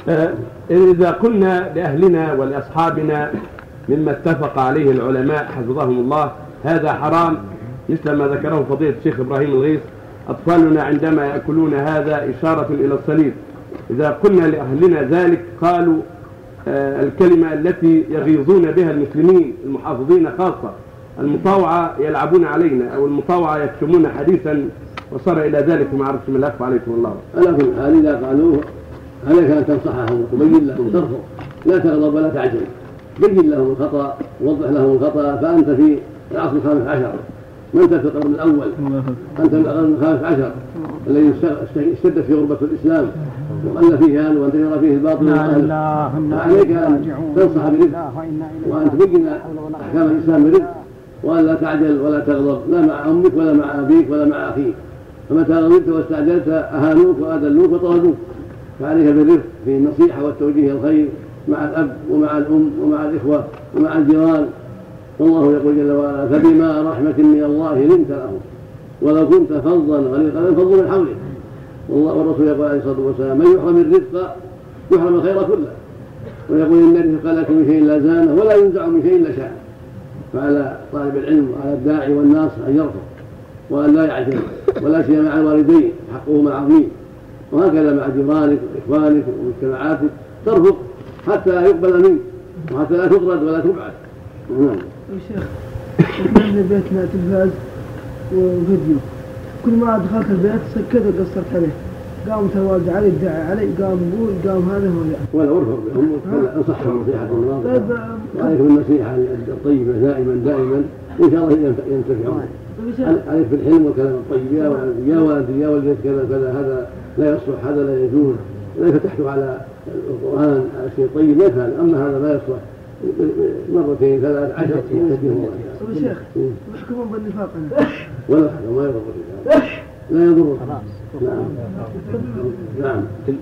إذا قلنا لأهلنا ولأصحابنا مما اتفق عليه العلماء حفظهم الله هذا حرام مثل ما ذكره فضيلة الشيخ إبراهيم الغيث، أطفالنا عندما يأكلون هذا إشارة إلى الصليب، إذا قلنا لأهلنا ذلك قالوا الكلمة التي يغيظون بها المسلمين المحافظين خاصة، المطاوعة يلعبون علينا أو المطاوعة يكتمون حديثا وصار إلى ذلك ما عرفتم الأخف عليكم الله. على كل حال إذا قالوه عليك أن تنصحهم وتبين لهم ترفض، لا تغضب ولا تعجل، بين لهم الخطأ ووضح لهم الخطأ. فأنت في العصر ال15 وأنت في القرن الأول، أنت في القرن ال15 الذي اشتدت فيه غربة الإسلام وقل فيه أهله وانتشر فيه الباطل والأهل، عليك أن تنصح برفق وأن تبين أحكام الإسلام برفق وأن لا تعجل ولا تغضب، لا مع أمك ولا مع أبيك ولا مع أخيك، فمتى غضبت واستعجلت أهانوك وأذلوك وطردوك. فعليك بالرفق في النصيحة والتوجيه الخير مع الأب ومع الأم ومع الإخوة ومع الجيران. والله يقول جل وعلا: فبما رحمة من الله لنت لهم ولو كنت فظا غليظ القلب انفضوا من حولك. والرسول يقول عليه الصلاة والسلام: من يحرم الرفق يحرم الخير كله. ويقول: إن الرفق لا يكون من شيء إلا زانه ولا ينزع من شيء إلا شانه. فعلى طالب العلم وعلى الداعي والناصح أن يرفق وأن لا يعجل، ولا سيما مع الوالدين حقهما عظيم، وهكذا مع جيرانك وإخوانك ومجتمعاتك ترفق حتى يقبل منك وحتى لا تطرد ولا تبعد. يا شيخ، في بيتنا تلفاز وفيديو، كل ما دخلت البيت سكت وقصرت عليه، قام الوالد علي يدعي علي، قام بول، قام هذا هو ولا ارفق بهم انصحهم نصيحة واضحة، وعليك بالنصيحة الطيبة دائما وإن شاء الله ينتفعون. عليك بالحلم والكلام الطيب، يا والدي يا والدتي كذا كذا، هذا لا يصلح، هذا لا يجوز. إذا فتحت على القرآن شيء طيب يفعل، أما هذا لا يصلح مرتين 10 يهديه الله. شيخ يحكمون بالنفاق ولا حكم ما يضر، لا يضر. نعم.